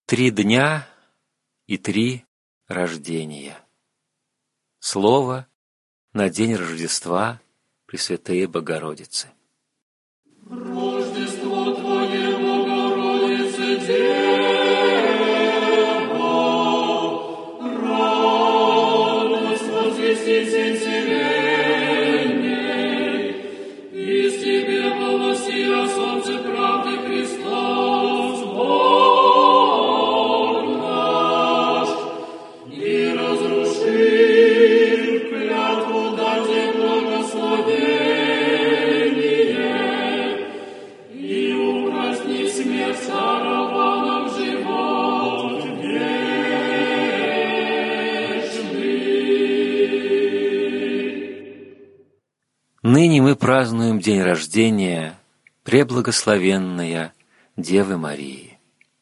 3 дня и 3 рождения. Слово на день Рождества Пресвятые Богородицы. Рождество Твое, Богородице, Дева, радость возвеститель вселенной, из Тебе полосия солнце правды Христос, Бог наш, и разрушив клятву дать благословение, и упразднив смерть дарованным живот вечный. Ныне мы празднуем день рождения Преблагословенная Девы Марии.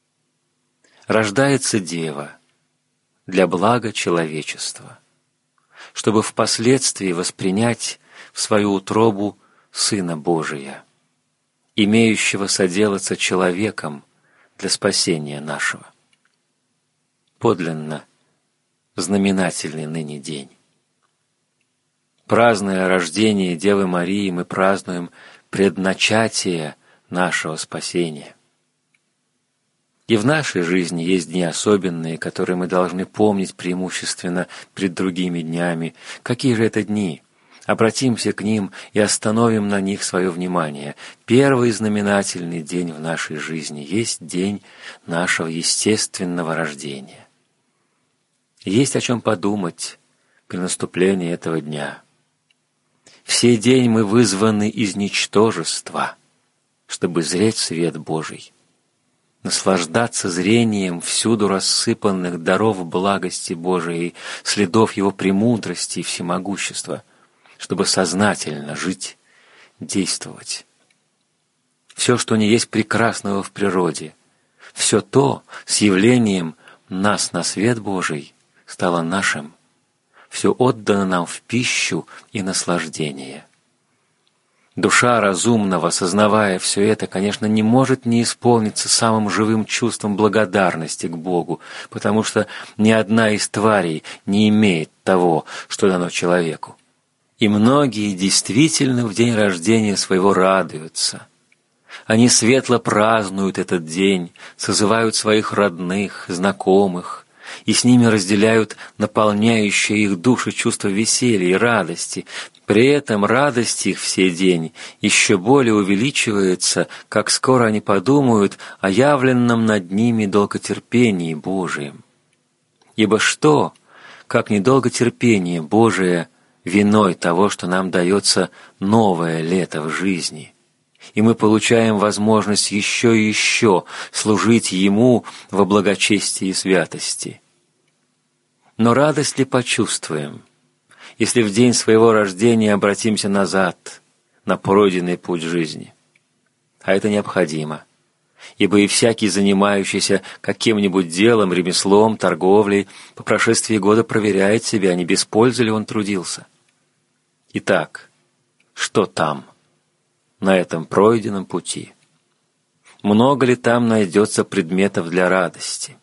Рождается Дева для блага человечества, чтобы впоследствии воспринять в свою утробу Сына Божия, имеющего соделаться человеком для спасения нашего. Подлинно знаменательный ныне день. Празднуя рождение Девы Марии, мы празднуем предначатие нашего спасения. И в нашей жизни есть дни особенные, которые мы должны помнить преимущественно пред другими днями. Какие же это дни? Обратимся к ним и остановим на них свое внимание. Первый знаменательный день в нашей жизни есть день нашего естественного рождения. Есть о чем подумать при наступлении этого дня. В сей день мы вызваны из ничтожества, чтобы зреть свет Божий, наслаждаться зрением всюду рассыпанных даров благости Божией, следов Его премудрости и всемогущества, чтобы сознательно жить, действовать. Все, что не есть прекрасного в природе, все то с явлением нас на свет Божий стало нашим, все отдано нам в пищу и наслаждение. Душа разумного, сознавая все это, конечно, не может не исполниться самым живым чувством благодарности к Богу, потому что ни одна из тварей не имеет того, что дано человеку. И многие действительно в день рождения своего радуются. Они светло празднуют этот день, созывают своих родных, знакомых, и с ними разделяют наполняющее их души чувство веселья и радости. При этом радость их в сей день еще более увеличивается, как скоро они подумают о явленном над ними долготерпении Божием. Ибо что, как не долготерпение Божие, виной того, что нам дается новое лето в жизни, и мы получаем возможность еще и еще служить Ему во благочестии и святости. Но радость ли почувствуем, если в день своего рождения обратимся назад на пройденный путь жизни? А это необходимо, ибо и всякий, занимающийся каким-нибудь делом, ремеслом, торговлей, по прошествии года проверяет себя, не без пользы ли он трудился. Итак, что там, на этом пройденном пути? Много ли там найдется предметов для радости?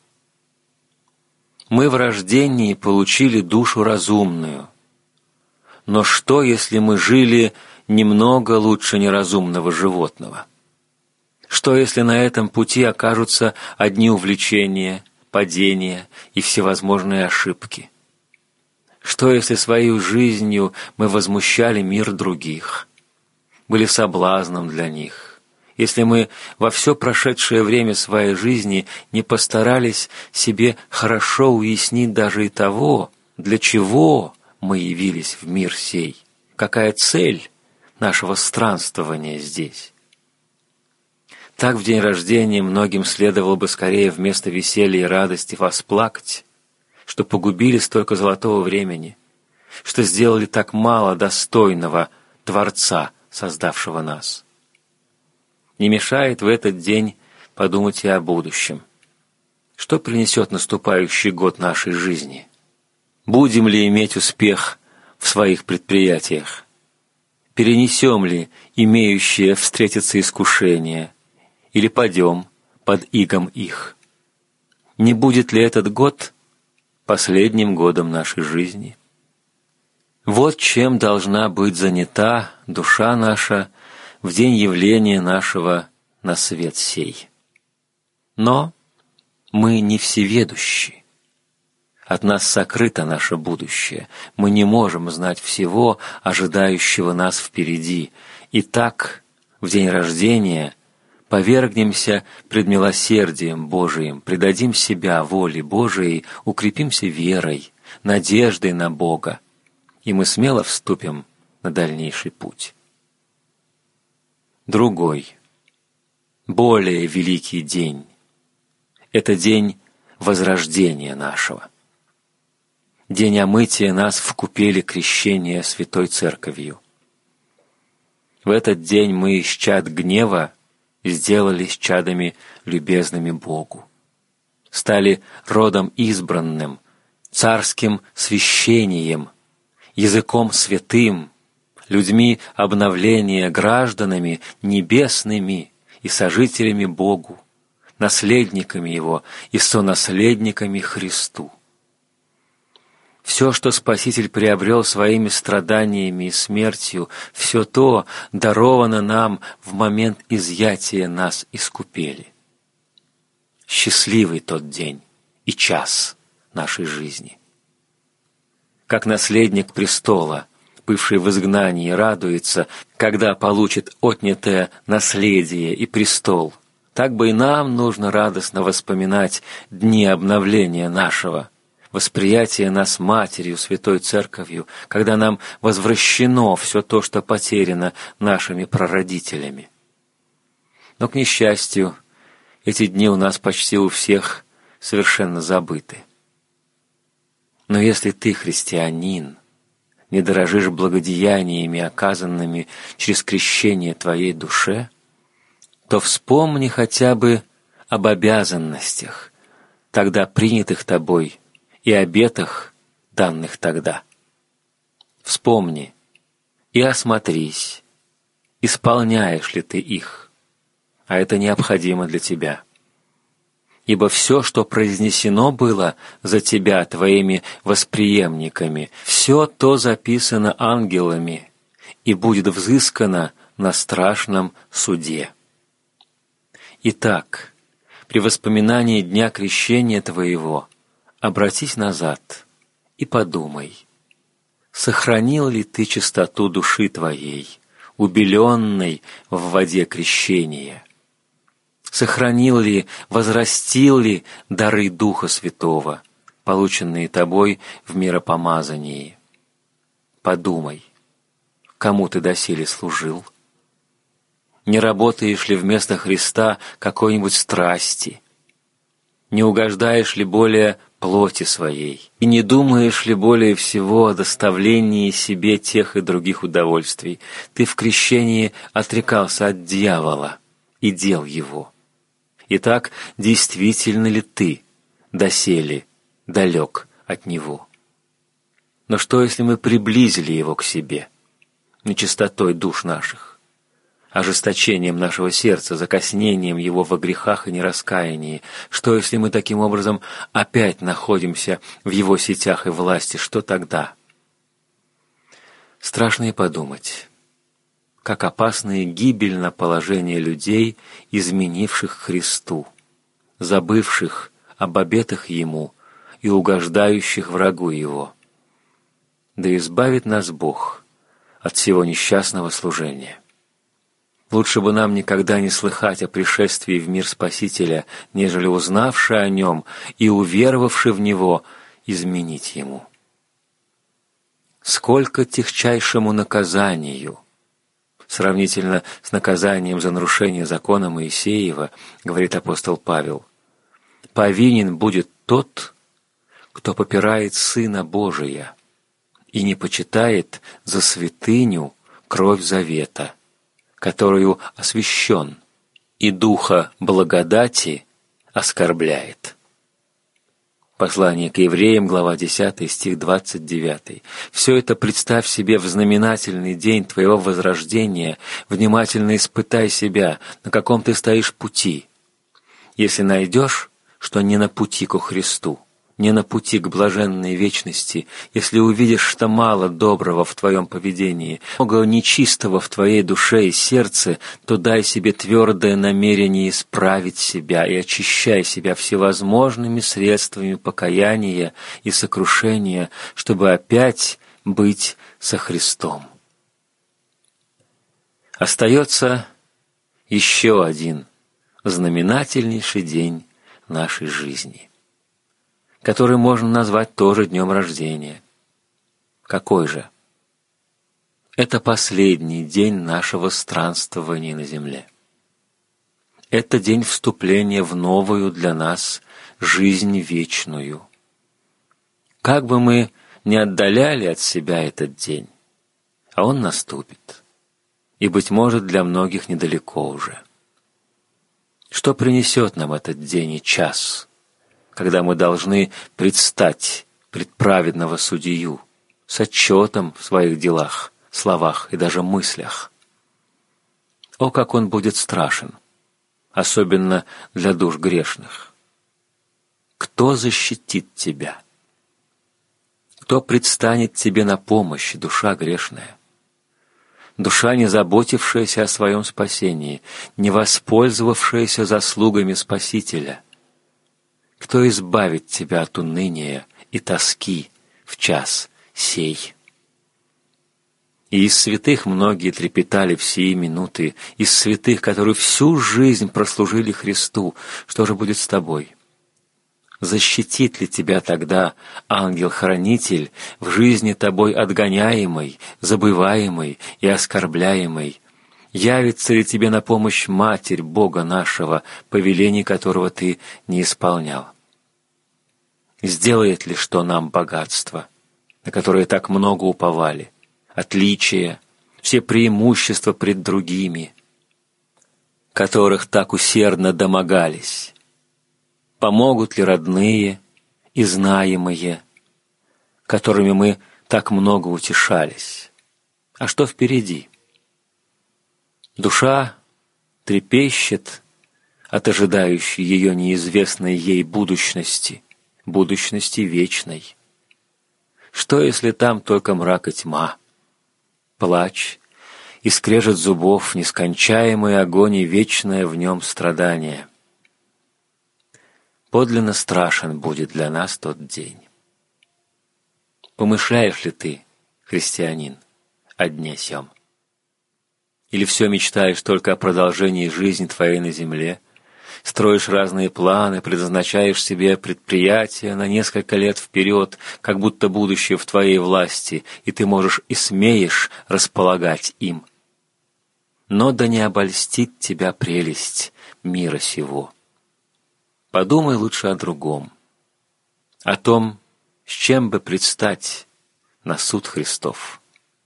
Мы в рождении получили душу разумную. Но что, если мы жили немного лучше неразумного животного? Что, если на этом пути окажутся одни увлечения, падения и всевозможные ошибки? Что, если своей жизнью мы возмущали мир других, были соблазном для них? Если мы во все прошедшее время своей жизни не постарались себе хорошо уяснить даже и того, для чего мы явились в мир сей, какая цель нашего странствования здесь? Так в день рождения многим следовало бы скорее вместо веселья и радости восплакать, что погубили столько золотого времени, что сделали так мало достойного Творца, создавшего нас. Не мешает в этот день подумать и о будущем. Что принесет наступающий год нашей жизни? Будем ли иметь успех в своих предприятиях? Перенесем ли имеющие встретиться искушения или падем под игом их? Не будет ли этот год последним годом нашей жизни? Вот чем должна быть занята душа наша в день явления нашего на свет сей. Но мы не всеведущи. От нас сокрыто наше будущее. Мы не можем знать всего, ожидающего нас впереди. Итак, в день рождения повергнемся пред милосердием Божиим, предадим себя воле Божией, укрепимся верой, надеждой на Бога, и мы смело вступим на дальнейший путь. Другой, более великий день — это день возрождения нашего. День омытия нас в купели крещения Святой Церковью. В этот день мы из чад гнева сделались чадами любезными Богу, стали родом избранным, царским священием, языком святым, людьми обновления, гражданами небесными и сожителями Богу, наследниками Его и сонаследниками Христу. Все, что Спаситель приобрел своими страданиями и смертью, все то даровано нам в момент изъятия нас из купели. Счастливый тот день и час нашей жизни. Как наследник престола, бывший в изгнании, радуется, когда получит отнятое наследие и престол, так бы и нам нужно радостно воспоминать дни обновления нашего, восприятие нас Матерью, Святой Церковью, когда нам возвращено все то, что потеряно нашими прародителями. Но, к несчастью, эти дни у нас почти у всех совершенно забыты. Но если ты, христианин, не дорожишь благодеяниями, оказанными через крещение твоей душе, то вспомни хотя бы об обязанностях, тогда принятых тобой, и обетах, данных тогда. Вспомни и осмотрись, исполняешь ли ты их, а это необходимо для тебя. Ибо все, что произнесено было за тебя твоими восприемниками, все то записано ангелами и будет взыскано на страшном суде. Итак, при воспоминании дня крещения твоего обратись назад и подумай, сохранил ли ты чистоту души твоей, убеленной в воде крещения? Сохранил ли, возрастил ли дары Духа Святого, полученные тобой в миропомазании? Подумай, кому ты доселе служил? Не работаешь ли вместо Христа какой-нибудь страсти? Не угождаешь ли более плоти своей? И не думаешь ли более всего о доставлении себе тех и других удовольствий? Ты в крещении отрекался от дьявола и дел его. Итак, действительно ли ты доселе далек от него? Но что, если мы приблизили его к себе, нечистотой душ наших, ожесточением нашего сердца, закоснением его во грехах и нераскаянии? Что, если мы таким образом опять находимся в его сетях и власти? Что тогда? Страшно и подумать, как опасно и гибельно положение людей, изменивших Христу, забывших об обетах Ему и угождающих врагу Его. Да избавит нас Бог от всего несчастного служения. Лучше бы нам никогда не слыхать о пришествии в мир Спасителя, нежели узнавши о Нем и уверовавши в Него, изменить Ему. Сколько тягчайшему наказанию, сравнительно с наказанием за нарушение закона Моисеева, говорит апостол Павел, повинен будет тот, кто попирает Сына Божия и не почитает за святыню кровь завета, которую освящен, и духа благодати оскорбляет. Послание к евреям, глава 10, стих 29. Все это представь себе в знаменательный день твоего возрождения, внимательно испытай себя, на каком ты стоишь пути. Если найдешь, что не на пути ко Христу, не на пути к блаженной вечности, если увидишь, что мало доброго в твоем поведении, много нечистого в твоей душе и сердце, то дай себе твердое намерение исправить себя и очищай себя всевозможными средствами покаяния и сокрушения, чтобы опять быть со Христом. Остается еще один знаменательнейший день нашей жизни, который можно назвать тоже днем рождения. Какой же? Это последний день нашего странствования на земле. Это день вступления в новую для нас жизнь вечную. Как бы мы ни отдаляли от себя этот день, а он наступит, и, быть может, для многих недалеко уже. Что принесет нам этот день и час, когда мы должны предстать пред праведного судью с отчетом в своих делах, словах и даже мыслях? О, как он будет страшен, особенно для душ грешных! Кто защитит тебя? Кто предстанет тебе на помощь, душа грешная? Душа, не заботившаяся о своем спасении, не воспользовавшаяся заслугами Спасителя. Кто избавит тебя от уныния и тоски в час сей? И из святых многие трепетали в сии минуты, из святых, которые всю жизнь прослужили Христу. Что же будет с тобой? Защитит ли тебя тогда ангел-хранитель в жизни тобой отгоняемой, забываемой и оскорбляемой? Явится ли тебе на помощь Матерь Бога нашего, повелений которого ты не исполнял? Сделает ли что нам богатство, на которое так много уповали, отличия, все преимущества пред другими, которых так усердно домогались? Помогут ли родные и знаемые, которыми мы так много утешались? А что впереди? Душа трепещет от ожидающей ее неизвестной ей будущности вечной. Что, если там только мрак и тьма, плач и скрежет зубов, нескончаемый огонь и вечное в нем страдание? Подлинно страшен будет для нас тот день. Помышляешь ли ты, христианин, о дне сём? Или все мечтаешь только о продолжении жизни твоей на земле, строишь разные планы, предназначаешь себе предприятия на несколько лет вперед, как будто будущее в твоей власти, и ты можешь и смеешь располагать им? Но да не обольстит тебя прелесть мира сего. Подумай лучше о другом, о том, с чем бы предстать на суд Христов.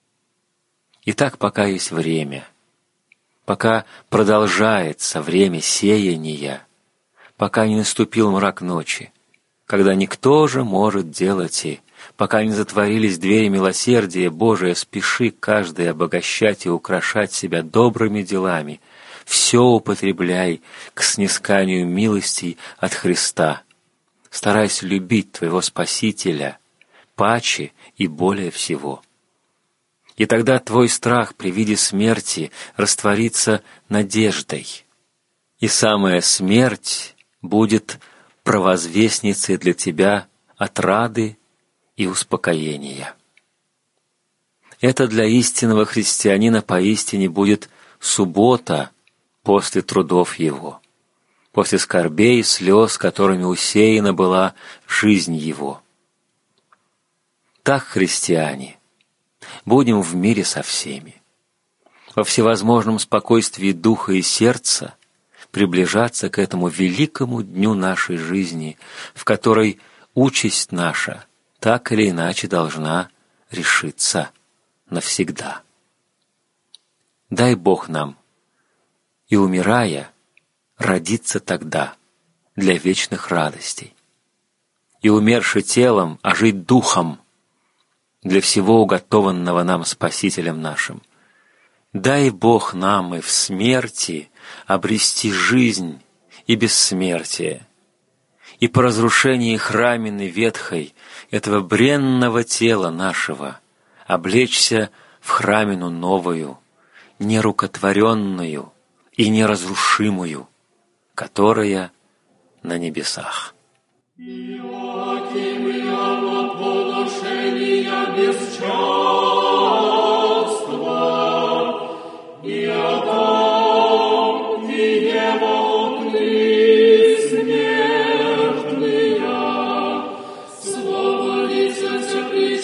Итак, пока есть время, пока продолжается время сеяния, пока не наступил мрак ночи, когда никто же может делать и пока не затворились двери милосердия Божия, спеши каждый обогащать и украшать себя добрыми делами, все употребляй к снисканию милостей от Христа. Старайся любить твоего Спасителя паче и более всего. И тогда твой страх при виде смерти растворится надеждой, и самая смерть будет провозвестницей для тебя отрады и успокоения. Это для истинного христианина поистине будет суббота после трудов его, после скорбей и слез, которыми усеяна была жизнь его. Так, христиане, будем в мире со всеми, во всевозможном спокойствии духа и сердца приближаться к этому великому дню нашей жизни, в которой участь наша так или иначе должна решиться навсегда. Дай Бог нам, и умирая, родиться тогда для вечных радостей, и умерши телом, а жить духом для всего уготованного нам Спасителем нашим. Дай Бог нам и в смерти обрести жизнь и бессмертие, и по разрушении храмины ветхой, этого бренного тела нашего, облечься в храмину новую, нерукотворенную и неразрушимую, которая на небесах. Иоаким и Анна поношения бесчестия, и Адам, и Ева огни смертные, свободиться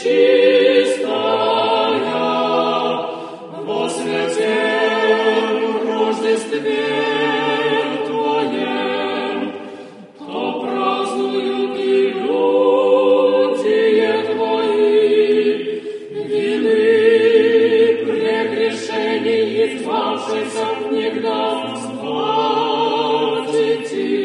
пречистая, во святем Рождестве Твоем, то празднуют и люди Твои, вины прегрешений избавшихся внегда спасти.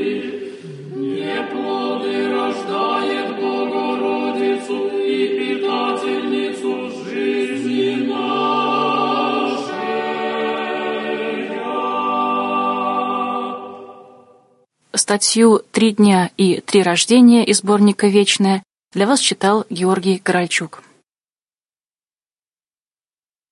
Неплоды рождает Богородицу и питательницу жизни нашей. Статью «3 дня и 3 рождения» из сборника «Вечное» для вас читал Георгий Корольчук.